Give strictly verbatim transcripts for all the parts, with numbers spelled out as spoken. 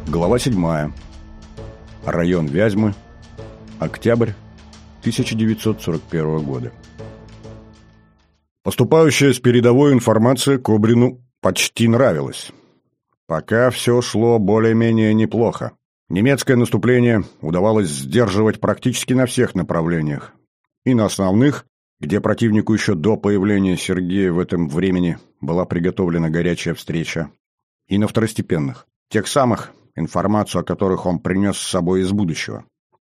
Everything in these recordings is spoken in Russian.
Глава седьмая. Район Вязьмы. Октябрь тысяча девятьсот сорок первого года. Поступающая с передовой информация Кобрину почти нравилась. Пока все шло более-менее неплохо. Немецкое наступление удавалось сдерживать практически на всех направлениях. И на основных, где противнику еще до появления Сергея в этом времени была приготовлена горячая встреча, и на второстепенных, тех самых, информацию о которых он принес с собой из будущего,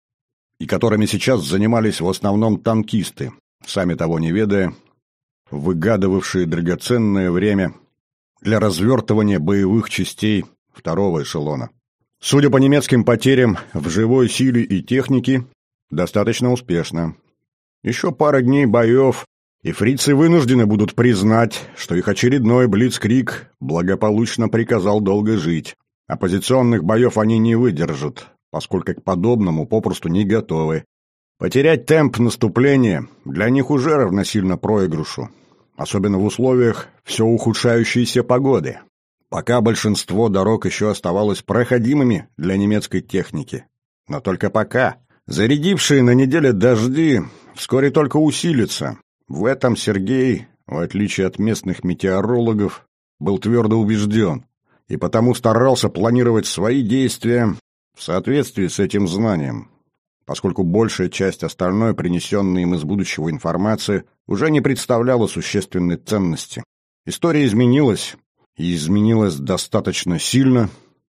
и которыми сейчас занимались в основном танкисты, сами того не ведая, выгадывавшие драгоценное время для развертывания боевых частей второго эшелона. Судя по немецким потерям в живой силе и технике, достаточно успешно. Еще пара дней боев, и фрицы вынуждены будут признать, что их очередной блицкриг благополучно приказал долго жить. Оппозиционных боев они не выдержат, поскольку к подобному попросту не готовы. Потерять темп наступления для них уже равносильно проигрышу, особенно в условиях все ухудшающейся погоды. Пока большинство дорог еще оставалось проходимыми для немецкой техники. Но только пока. Зарядившие на неделе дожди вскоре только усилятся. В этом Сергей, в отличие от местных метеорологов, был твердо убежден. И потому старался планировать свои действия в соответствии с этим знанием, поскольку большая часть остальной, принесенной им из будущего информации, уже не представляла существенной ценности. История изменилась, и изменилась достаточно сильно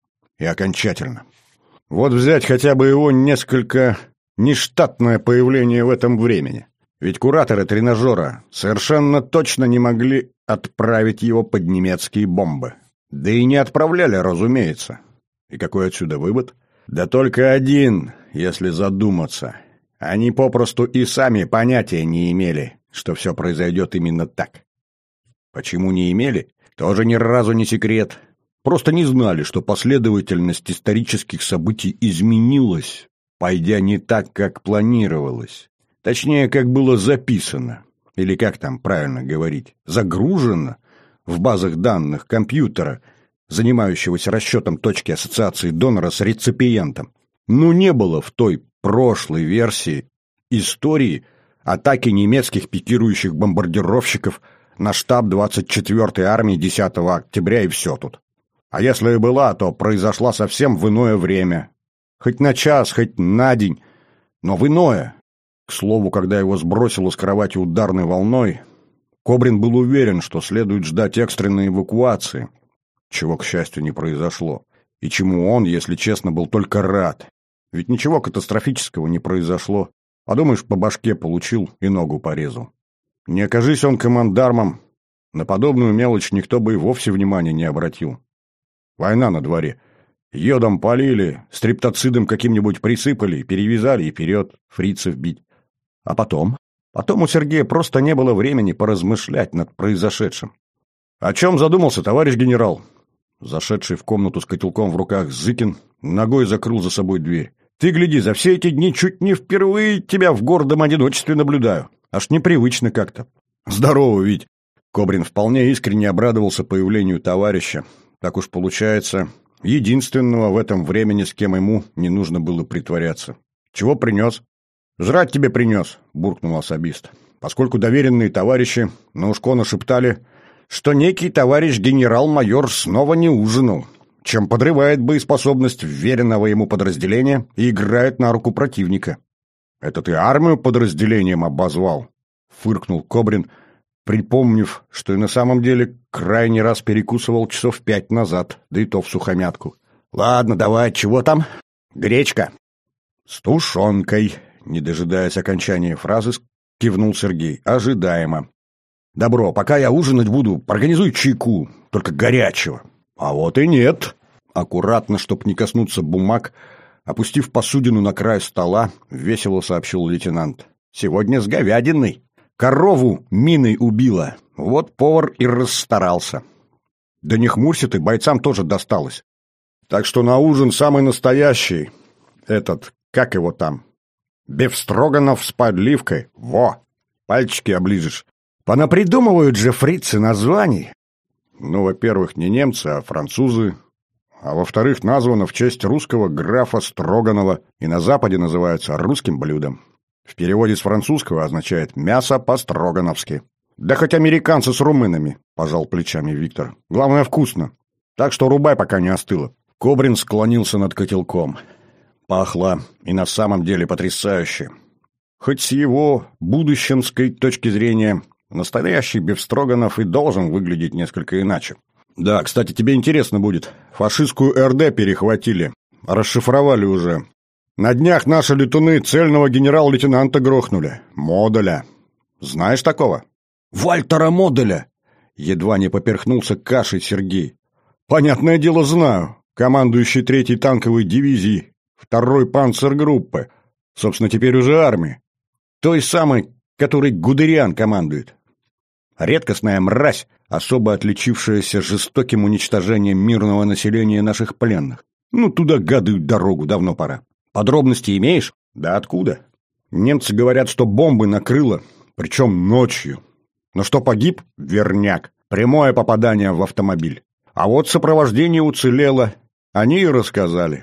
и окончательно. Вот взять хотя бы его несколько нештатное появление в этом времени. Ведь кураторы тренажера совершенно точно не могли отправить его под немецкие бомбы. Да и не отправляли, разумеется. И какой отсюда вывод? Да только один, если задуматься. Они попросту и сами понятия не имели, что все произойдет именно так. Почему не имели? Тоже ни разу не секрет. Просто не знали, что последовательность исторических событий изменилась, пойдя не так, как планировалось. Точнее, как было записано. Или как там правильно говорить? Загружено в базах данных компьютера, занимающегося расчетом точки ассоциации донора с реципиентом. Но не было в той прошлой версии истории атаки немецких пикирующих бомбардировщиков на штаб двадцать четвёртой армии десятого октября, и все тут. А если и была, то произошла совсем в иное время. Хоть на час, хоть на день, но в иное. К слову, когда его сбросило с кровати ударной волной, Кобрин был уверен, что следует ждать экстренной эвакуации, чего, к счастью, не произошло, и чему он, если честно, был только рад. Ведь ничего катастрофического не произошло. Подумаешь, по башке получил и ногу порезал. Не окажись он командармом, на подобную мелочь никто бы и вовсе внимания не обратил. Война на дворе. Йодом полили, стриптоцидом каким-нибудь присыпали, перевязали и вперед фрицев бить. А потом? Потом у Сергея просто не было времени поразмышлять над произошедшим. «О чем задумался, товарищ генерал?» Зашедший в комнату с котелком в руках Зыкин ногой закрыл за собой дверь. «Ты гляди, за все эти дни чуть не впервые тебя в гордом одиночестве наблюдаю. Аж непривычно как-то». «Здорово, Вить!» Кобрин вполне искренне обрадовался появлению товарища. Так уж получается, единственного в этом времени, с кем ему не нужно было притворяться. «Чего принес?» «Жрать тебе принес», — буркнул особист, поскольку доверенные товарищи на ушко нашептали, что некий товарищ генерал-майор снова не ужинал, чем подрывает боеспособность вверенного ему подразделения и играет на руку противника. «Это ты армию подразделением обозвал?» — фыркнул Кобрин, припомнив, что и на самом деле крайний раз перекусывал часов пять назад, да и то в сухомятку. «Ладно, давай, чего там? Гречка?» «С тушенкой», — не дожидаясь окончания фразы, кивнул Сергей. «Ожидаемо. Добро, пока я ужинать буду, организуй чайку, только горячего». «А вот и нет». Аккуратно, чтоб не коснуться бумаг, опустив посудину на край стола, весело сообщил лейтенант. «Сегодня с говядиной. Корову миной убила. Вот повар и расстарался. Да не хмурься ты, бойцам тоже досталось. Так что на ужин самый настоящий. Этот, как его там? Бефстроганов с подливкой. Во! Пальчики оближешь. Понапридумывают же фрицы названий. Ну, во-первых, не немцы, а французы. а во-вторых, названо в честь русского графа Строганова и на Западе называется русским блюдом. В переводе с французского означает «мясо по-строгановски». «Да хоть американцы с румынами», — пожал плечами Виктор. «Главное, вкусно. Так что рубай, пока не остыло». Кобрин склонился над котелком. Пахло и на самом деле потрясающе. Хоть с его будущенской точки зрения, настоящий бефстроганов и должен выглядеть несколько иначе. Да, кстати, тебе интересно будет. Фашистскую эр дэ перехватили. Расшифровали уже. На днях наши летуны цельного генерал-лейтенанта грохнули. Моделя. Знаешь такого? Вальтера Моделя! Едва не поперхнулся кашей Сергей. Понятное дело, знаю. Командующий третьей танковой дивизией второй панцергруппы. Собственно, теперь уже армии. Той самой, которой Гудериан командует. Редкостная мразь, особо отличившаяся жестоким уничтожением мирного населения наших пленных. Ну, туда гады дорогу, давно пора. Подробности имеешь? Да откуда? Немцы говорят, что бомбы накрыло, причем ночью. Но что погиб? Верняк. Прямое попадание в автомобиль. А вот сопровождение уцелело. Они и рассказали.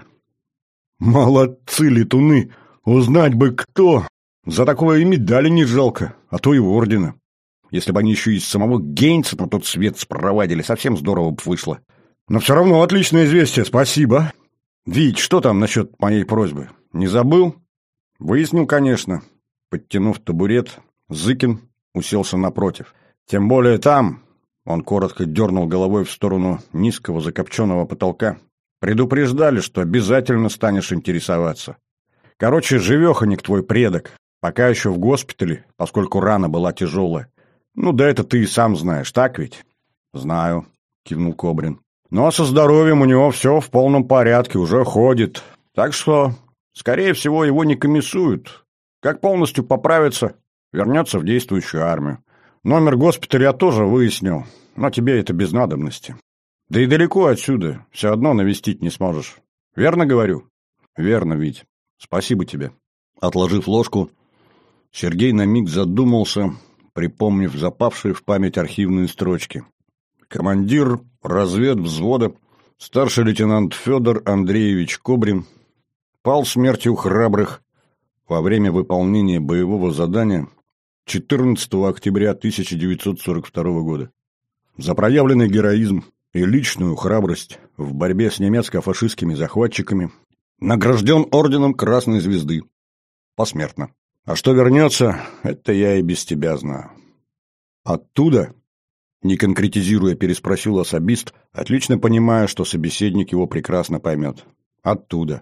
Молодцы летуны! Узнать бы кто! За такое и медали не жалко, а то и ордена. Если бы они еще из самого Гейнса на тот свет спровадили, совсем здорово бы вышло. Но все равно отличное известие, спасибо. Вить, что там насчет моей просьбы? Не забыл? Выяснил, конечно. Подтянув табурет, Зыкин уселся напротив. Тем более там, он коротко дернул головой в сторону низкого закопченного потолка, предупреждали, что обязательно станешь интересоваться. Короче, живеханик твой предок, пока еще в госпитале, поскольку рана была тяжелая. Ну да это ты и сам знаешь, так ведь? Знаю, кивнул Кобрин. Ну а со здоровьем у него все в полном порядке, уже ходит. Так что, скорее всего, его не комиссуют. Как полностью поправится, вернется в действующую армию. Номер госпиталя я тоже выяснил, но тебе это без надобности. Да и далеко отсюда, все одно навестить не сможешь. Верно говорю? Верно, Вить. Спасибо тебе. Отложив ложку, Сергей на миг задумался, припомнив запавшие в память архивные строчки. Командир разведвзвода, старший лейтенант Федор Андреевич Кобрин, пал смертью храбрых во время выполнения боевого задания четырнадцатого октября тысяча девятьсот сорок второго года. За проявленный героизм и личную храбрость в борьбе с немецко-фашистскими захватчиками награжден орденом Красной Звезды. Посмертно. А что вернется, это я и без тебя знаю. Оттуда, не конкретизируя, переспросил особист, отлично понимая, что собеседник его прекрасно поймет. Оттуда.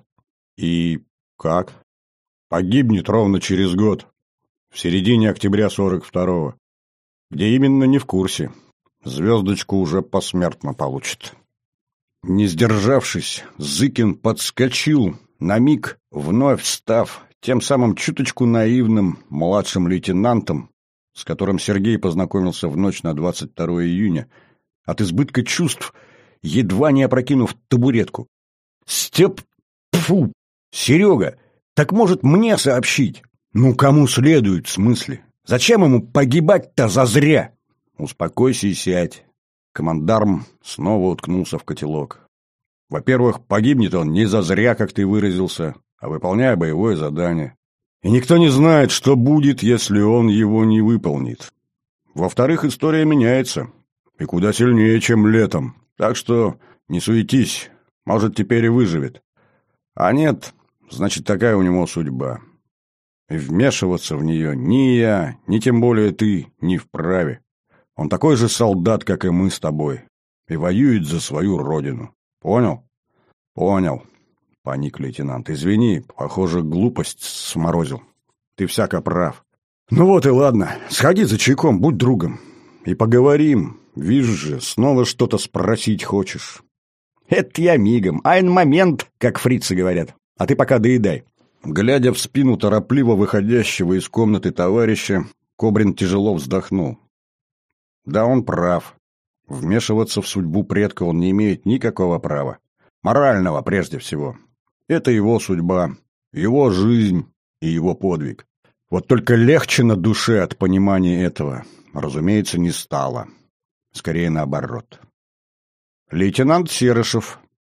И как? Погибнет ровно через год, в середине октября сорок второго. Где именно, не в курсе. Звездочку уже посмертно получит. Не сдержавшись, Зыкин подскочил, на миг вновь став тем самым чуточку наивным младшим лейтенантом, с которым Сергей познакомился в ночь на двадцать второе июня, от избытка чувств, едва не опрокинув табуретку. «Степ... Фу! Серега, так может мне сообщить? Ну, кому следует, в смысле? Зачем ему погибать-то зазря?» «Успокойся и сядь». Командарм снова уткнулся в котелок. «Во-первых, погибнет он не зазря, как ты выразился, а выполняя боевое задание. И никто не знает, что будет, если он его не выполнит. Во-вторых, история меняется, и куда сильнее, чем летом. Так что не суетись, может, теперь и выживет. А нет, значит, такая у него судьба. И вмешиваться в нее ни я, ни тем более ты не вправе. Он такой же солдат, как и мы с тобой, и воюет за свою родину. Понял?» «Понял», — паник лейтенант. «Извини, похоже, глупость сморозил. Ты всяко прав. Ну вот и ладно, сходи за чайком, будь другом. И поговорим. Вижу же, снова что-то спросить хочешь». «Это я мигом, айн момент, как фрицы говорят. А ты пока доедай». Глядя в спину торопливо выходящего из комнаты товарища, Кобрин тяжело вздохнул. Да, он прав. Вмешиваться в судьбу предка он не имеет никакого права. Морального, прежде всего. Это его судьба, его жизнь и его подвиг. Вот только легче на душе от понимания этого, разумеется, не стало. Скорее наоборот. Лейтенант Серышев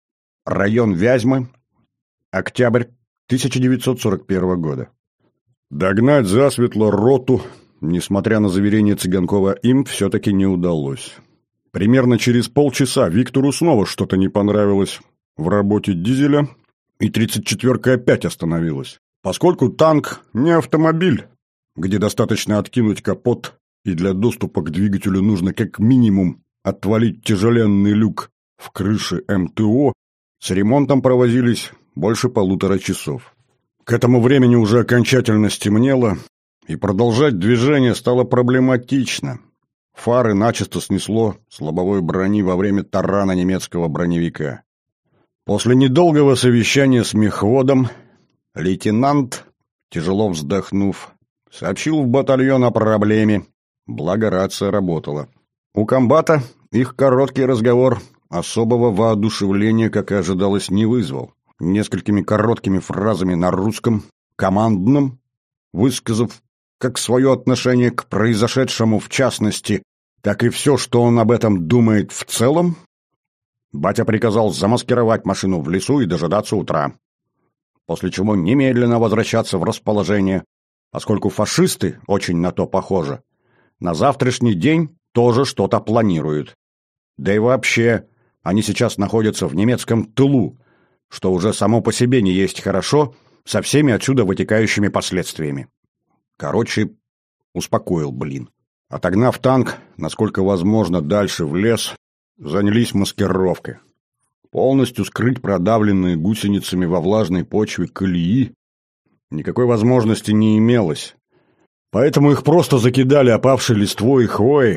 Район Вязьмы. Октябрь тысяча девятьсот сорок первого года. Догнать засветло роту, несмотря на заверение Цыганкова, им все-таки не удалось. Примерно через полчаса Виктору снова что-то не понравилось в работе дизеля, и тридцать четвёрка опять остановилась. Поскольку танк не автомобиль, где достаточно откинуть капот, и для доступа к двигателю нужно как минимум отвалить тяжеленный люк в крыше эм тэ о, с ремонтом провозились больше полутора часов. К этому времени уже окончательно стемнело, и продолжать движение стало проблематично. Фары начисто снесло с лобовой брони во время тарана немецкого броневика. После недолгого совещания с мехводом лейтенант, тяжело вздохнув, сообщил в батальон о проблеме, благо рация работала. У комбата их короткий разговор особого воодушевления, как и ожидалось, не вызвал. Несколькими короткими фразами на русском, командном, высказав как свое отношение к произошедшему в частности, так и все, что он об этом думает в целом, батя приказал замаскировать машину в лесу и дожидаться утра, после чего немедленно возвращаться в расположение, поскольку фашисты, очень на то похоже, на завтрашний день тоже что-то планируют. Да и вообще, они сейчас находятся в немецком тылу, что уже само по себе не есть хорошо, со всеми отсюда вытекающими последствиями. Короче, успокоил, блин. Отогнав танк, насколько возможно, дальше в лес, занялись маскировкой. Полностью скрыть продавленные гусеницами во влажной почве колеи никакой возможности не имелось. Поэтому их просто закидали опавшей листвой и хвоей,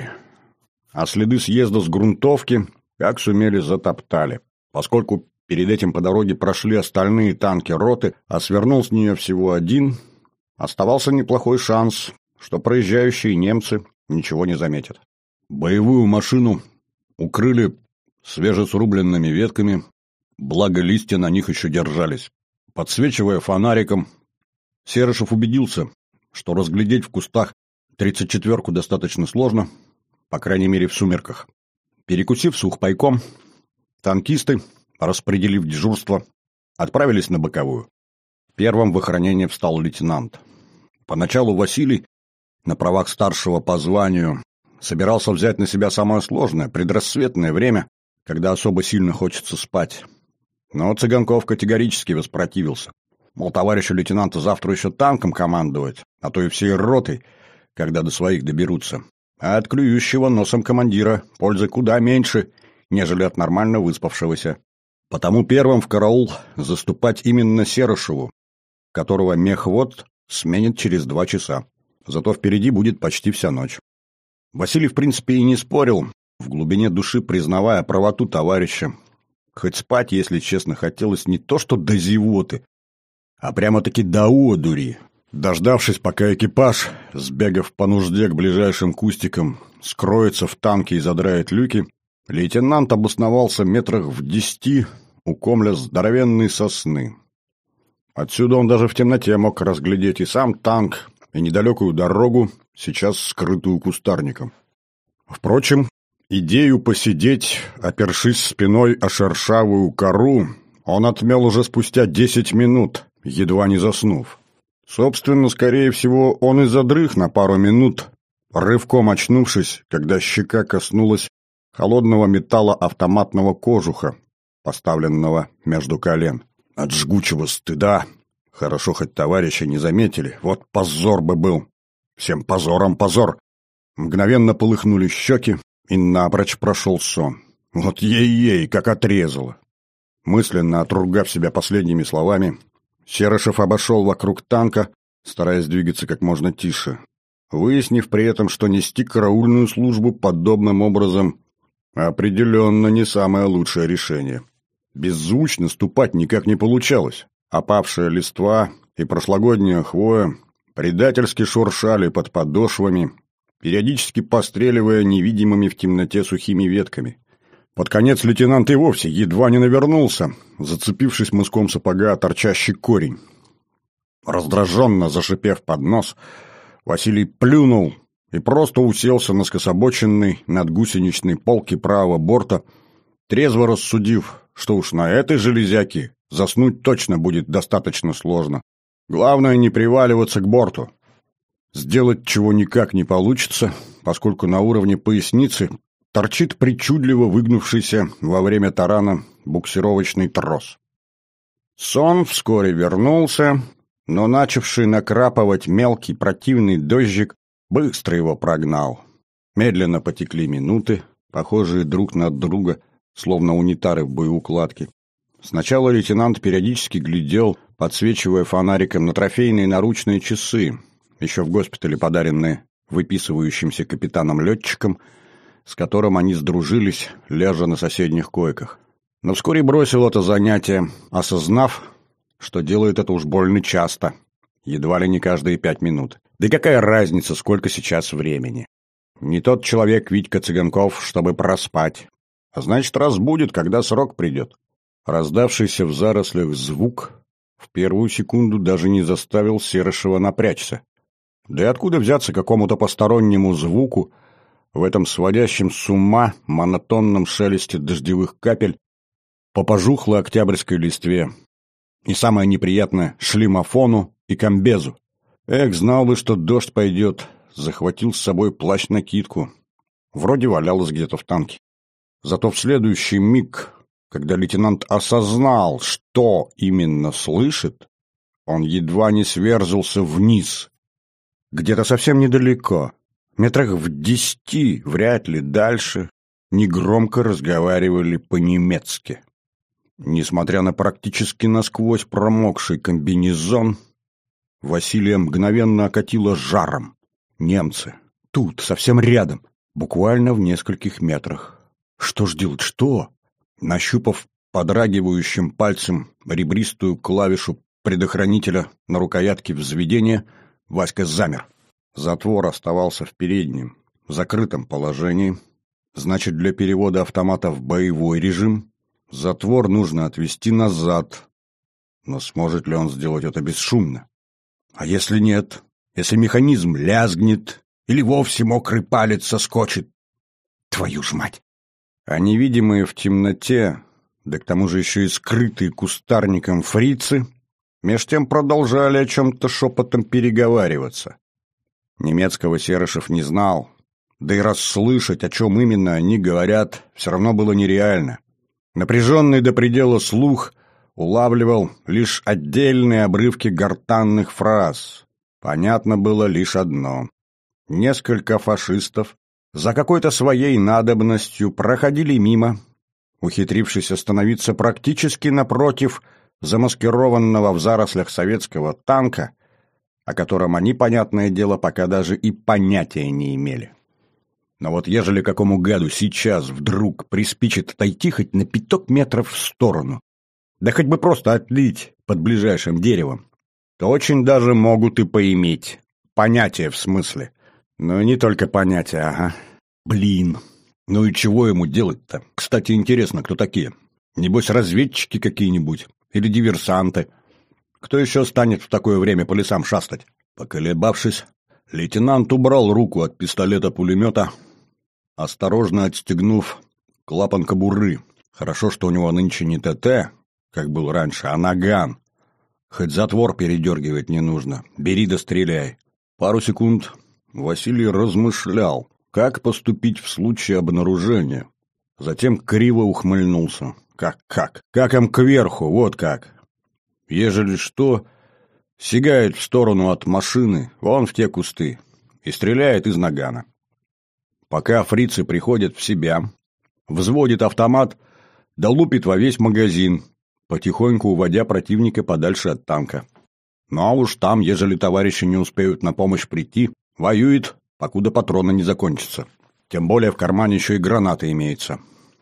а следы съезда с грунтовки, как сумели, затоптали. Поскольку перед этим по дороге прошли остальные танки роты, а свернул с нее всего один, оставался неплохой шанс, что проезжающие немцы ничего не заметят. Боевую машину укрыли свежесрубленными ветками, благо листья на них еще держались. Подсвечивая фонариком, Серышев убедился, что разглядеть в кустах тридцать четвёрку достаточно сложно, по крайней мере в сумерках. Перекусив сухпайком, танкисты, распределив дежурство, отправились на боковую. Первым в охранение встал лейтенант. Поначалу Василий, на правах старшего по званию, собирался взять на себя самое сложное, предрассветное время, когда особо сильно хочется спать. Но Цыганков категорически воспротивился. Мол, товарищу лейтенанту завтра еще танком командовать, а то и всей ротой, когда до своих доберутся. А от клюющего носом командира пользы куда меньше, нежели от нормально выспавшегося. Потому первым в караул заступать именно Серышеву, которого мехвод сменит через два часа. Зато впереди будет почти вся ночь. Василий, в принципе, и не спорил, в глубине души признавая правоту товарища. Хоть спать, если честно, хотелось не то что до зевоты, а прямо-таки до одури. Дождавшись, пока экипаж, сбегав по нужде к ближайшим кустикам, скроется в танке и задрает люки, лейтенант обосновался метрах в десяти у комля здоровенной сосны. Отсюда он даже в темноте мог разглядеть и сам танк, и недалекую дорогу, сейчас скрытую кустарником. Впрочем, идею посидеть, опершись спиной о шершавую кору, он отмел уже спустя десять минут, едва не заснув. Собственно, скорее всего, он и задрых на пару минут, рывком очнувшись, когда щека коснулась холодного металла автоматного кожуха, поставленного между колен. От жгучего стыда, хорошо хоть товарищи не заметили, вот позор бы был. Всем позором позор. Мгновенно полыхнули щеки, и напрочь прошел сон. Вот ей-ей, как отрезало. Мысленно отругав себя последними словами, Серышев обошел вокруг танка, стараясь двигаться как можно тише, выяснив при этом, что нести караульную службу подобным образом определенно не самое лучшее решение. Беззвучно ступать никак не получалось. Опавшая листва и прошлогодняя хвоя предательски шуршали под подошвами, периодически постреливая невидимыми в темноте сухими ветками. Под конец лейтенант и вовсе едва не навернулся, зацепившись мыском сапога о торчащий корень. Раздраженно зашипев под нос, Василий плюнул и просто уселся на скособоченной надгусеничной полке правого борта, трезво рассудив, что уж на этой железяке заснуть точно будет достаточно сложно. Главное не приваливаться к борту. Сделать чего никак не получится, поскольку на уровне поясницы торчит причудливо выгнувшийся во время тарана буксировочный трос. Сон вскоре вернулся, но начавший накрапывать мелкий противный дождик быстро его прогнал. Медленно потекли минуты, похожие друг на друга, словно унитары в боеукладке. Сначала лейтенант периодически глядел, подсвечивая фонариком на трофейные наручные часы, еще в госпитале подаренные выписывающимся капитаном-летчиком, с которым они сдружились, лежа на соседних койках. Но вскоре бросил это занятие, осознав, что делает это уж больно часто, едва ли не каждые пять минут. Да и какая разница, сколько сейчас времени? Не тот человек Витька Цыганков, чтобы проспать. А значит, разбудит, когда срок придет. Раздавшийся в зарослях звук в первую секунду даже не заставил Серышева напрячься. Да и откуда взяться какому-то постороннему звуку в этом сводящем с ума монотонном шелесте дождевых капель по пожухлой октябрьской листве? И самое неприятное — шлемофону и комбезу. Эх, знал бы, что дождь пойдет, захватил с собой плащ-накидку. Вроде валялась где-то в танке. Зато в следующий миг, когда лейтенант осознал, что именно слышит, он едва не сверзился вниз. Где-то совсем недалеко, метрах в десяти, вряд ли дальше, негромко разговаривали по-немецки. Несмотря на практически насквозь промокший комбинезон, Василия мгновенно окатило жаром. Немцы. Тут, совсем рядом, буквально в нескольких метрах. Что ж делать, что? Нащупав подрагивающим пальцем ребристую клавишу предохранителя на рукоятке взведения, Васька замер. Затвор оставался в переднем, закрытом положении. Значит, для перевода автомата в боевой режим затвор нужно отвести назад. Но сможет ли он сделать это бесшумно? А если нет? Если механизм лязгнет или вовсе мокрый палец соскочит? Твою ж мать! А невидимые в темноте, да к тому же еще и скрытые кустарником фрицы, меж тем продолжали о чем-то шепотом переговариваться. Немецкого Серышев не знал, да и расслышать, о чем именно они говорят, все равно было нереально. Напряженный до предела слух улавливал лишь отдельные обрывки гортанных фраз. Понятно было лишь одно. Несколько фашистов за какой-то своей надобностью проходили мимо, ухитрившись остановиться практически напротив замаскированного в зарослях советского танка, о котором они, понятное дело, пока даже и понятия не имели. Но вот ежели какому гаду сейчас вдруг приспичит отойти хоть на пяток метров в сторону, да хоть бы просто отлить под ближайшим деревом, то очень даже могут и поиметь. Понятия в смысле. Ну и не только понятия, ага. Блин, ну и чего ему делать-то? Кстати, интересно, кто такие? Небось, разведчики какие-нибудь? Или диверсанты? Кто еще станет в такое время по лесам шастать? Поколебавшись, лейтенант убрал руку от пистолета-пулемета, осторожно отстегнув клапан кобуры. Хорошо, что у него нынче не ТТ, как был раньше, а наган. Хоть затвор передергивать не нужно. Бери да стреляй. Пару секунд Василий размышлял, как поступить в случае обнаружения. Затем криво ухмыльнулся. Как-как? Как им кверху, вот как. Ежели что, сигает в сторону от машины, вон в те кусты, и стреляет из нагана. Пока фрицы приходят в себя, взводит автомат, да лупит во весь магазин, потихоньку уводя противника подальше от танка. Ну а уж там, ежели товарищи не успеют на помощь прийти, воюет, покуда патроны не закончатся. Тем более в кармане еще и граната имеется.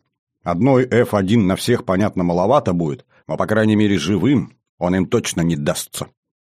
Одной эф один на всех, понятно, маловато будет, но, по крайней мере, живым он им точно не дастся.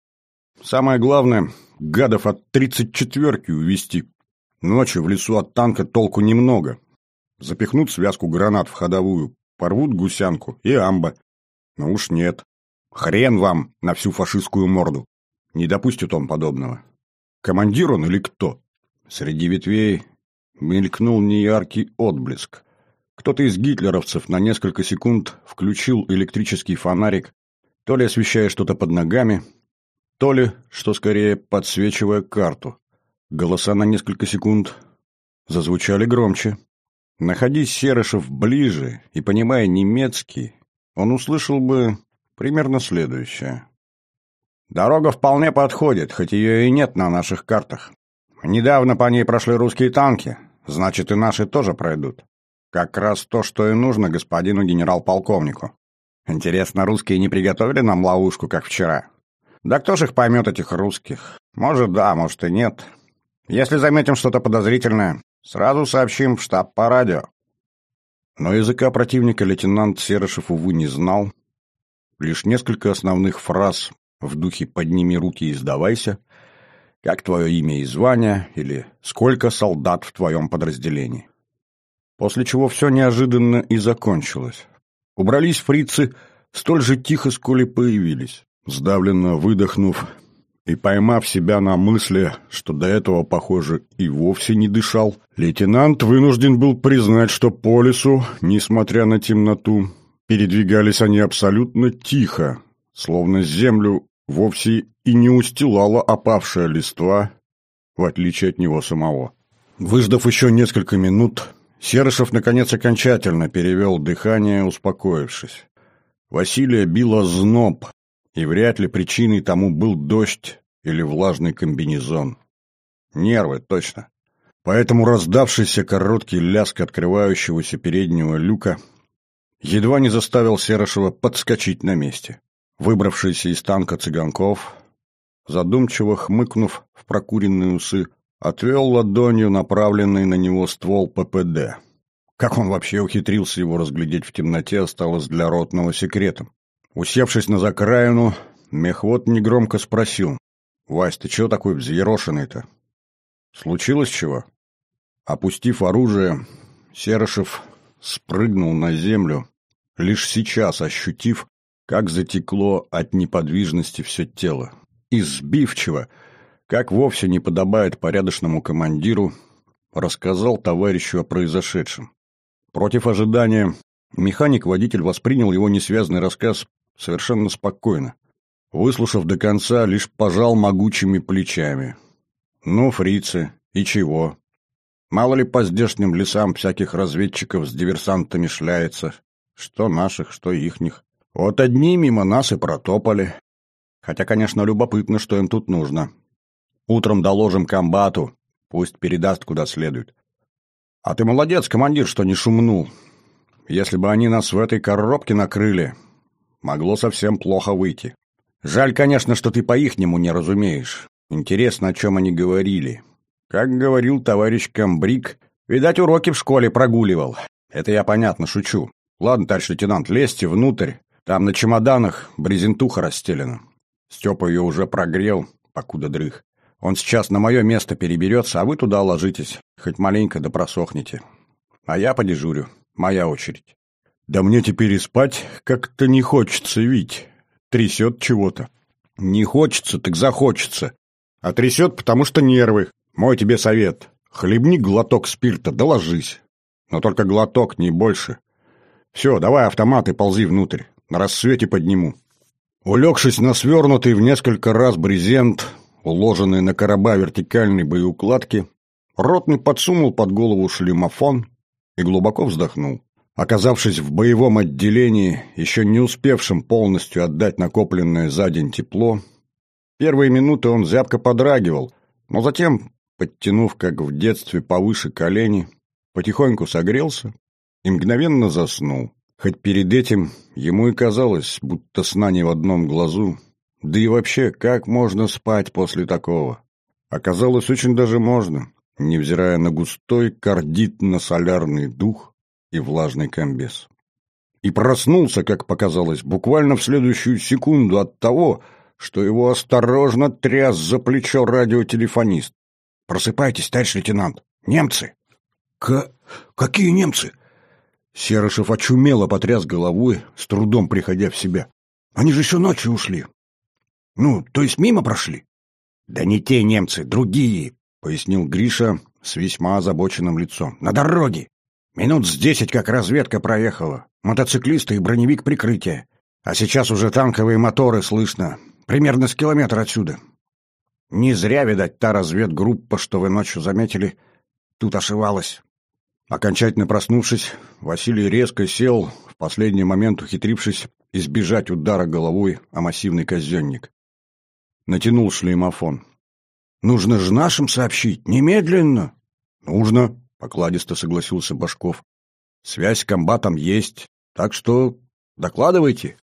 Самое главное, гадов от тридцать четвёрки увести. Ночью в лесу от танка толку немного. Запихнут связку гранат в ходовую, порвут гусянку и амба. Но уж нет. Хрен вам на всю фашистскую морду. Не допустит он подобного. Командир он или кто? Среди ветвей мелькнул неяркий отблеск. Кто-то из гитлеровцев на несколько секунд включил электрический фонарик, то ли освещая что-то под ногами, то ли, что скорее, подсвечивая карту. Голоса на несколько секунд зазвучали громче. Находись Серышев ближе и понимая немецкий, он услышал бы примерно следующее. «Дорога вполне подходит, хоть ее и нет на наших картах. Недавно по ней прошли русские танки, значит, и наши тоже пройдут. Как раз то, что и нужно господину генерал-полковнику. Интересно, русские не приготовили нам ловушку, как вчера? Да кто ж их поймет, этих русских? Может, да, может и нет. Если заметим что-то подозрительное, сразу сообщим в штаб по радио». Но языка противника лейтенант Серышев, увы, не знал. Лишь несколько основных фраз в духе «подними руки и сдавайся», «как твое имя и звание» или «сколько солдат в твоем подразделении». После чего все неожиданно и закончилось. Убрались фрицы столь же тихо, сколь и появились. Сдавленно выдохнув и поймав себя на мысли, что до этого, похоже, и вовсе не дышал, лейтенант вынужден был признать, что по лесу, несмотря на темноту, передвигались они абсолютно тихо, словно землю вовсе и не устилала опавшая листва, в отличие от него самого. Выждав еще несколько минут, Серышев, наконец, окончательно перевел дыхание, успокоившись. Василия била зноб, и вряд ли причиной тому был дождь или влажный комбинезон. Нервы, точно. Поэтому раздавшийся короткий лязг открывающегося переднего люка едва не заставил Серышева подскочить на месте. Выбравшийся из танка Цыганков, задумчиво хмыкнув в прокуренные усы, отвел ладонью направленный на него ствол ППД. Как он вообще ухитрился его разглядеть в темноте, осталось для ротного секретом. Усевшись на закраину, мехвод негромко спросил: «Вась, ты чего такой взъерошенный-то? Случилось чего?» Опустив оружие, Серышев спрыгнул на землю, лишь сейчас ощутив, как затекло от неподвижности все тело. И сбивчиво, как вовсе не подобает порядочному командиру, рассказал товарищу о произошедшем. Против ожидания, механик-водитель воспринял его несвязный рассказ совершенно спокойно. Выслушав до конца, лишь пожал могучими плечами. «Ну, фрицы, и чего? Мало ли по здешним лесам всяких разведчиков с диверсантами шляется, что наших, что ихних. Вот одни мимо нас и протопали. Хотя, конечно, любопытно, что им тут нужно. Утром доложим комбату, пусть передаст куда следует. А ты молодец, командир, что не шумнул. Если бы они нас в этой коробке накрыли, могло совсем плохо выйти. Жаль, конечно, что ты по-ихнему не разумеешь. Интересно, о чем они говорили. Как говорил товарищ комбриг, видать, уроки в школе прогуливал. Это я, понятно, шучу. Ладно, товарищ лейтенант, лезьте внутрь. Там на чемоданах брезентуха расстелена. Степа ее уже прогрел, покуда дрых. Он сейчас на мое место переберется, а вы туда ложитесь. Хоть маленько да просохнете. А я подежурю. Моя очередь. Да мне теперь и спать как-то не хочется, Вить. Трясет чего-то. Не хочется, так захочется. А трясет, потому что нервы. Мой тебе совет. Хлебни глоток спирта, да ложись. Но только глоток, не больше. Все, давай автомат и ползи внутрь. На рассвете подниму. Улегшись на свернутый в несколько раз брезент, уложенный на короба вертикальной боеукладки, ротный подсунул под голову шлемофон и глубоко вздохнул. Оказавшись в боевом отделении, еще не успевшим полностью отдать накопленное за день тепло, первые минуты он зябко подрагивал, но затем, подтянув, как в детстве, повыше колени, потихоньку согрелся и мгновенно заснул. Хоть перед этим ему и казалось, будто сна не в одном глазу. Да и вообще, как можно спать после такого? Оказалось, очень даже можно, невзирая на густой кардитно-солярный дух и влажный комбез. И проснулся, как показалось, буквально в следующую секунду от того, что его осторожно тряс за плечо радиотелефонист. «Просыпайтесь, товарищ лейтенант! Немцы!» «К... какие немцы?» Серышев очумело потряс головой, с трудом приходя в себя. «Они же еще ночью ушли!» «Ну, то есть мимо прошли?» «Да не те немцы, другие!» — пояснил Гриша с весьма озабоченным лицом. «На дороге! Минут с десять как разведка проехала. Мотоциклисты и броневик прикрытия. А сейчас уже танковые моторы слышно. Примерно с километра отсюда. Не зря, видать, та разведгруппа, что вы ночью заметили, тут ошивалась. Окончательно проснувшись, Василий резко сел, в последний момент ухитрившись избежать удара головой о массивный казенник. Натянул шлемофон. «Нужно же нашим сообщить, немедленно!» «Нужно», — покладисто согласился Башков. «Связь с комбатом есть, так что докладывайте».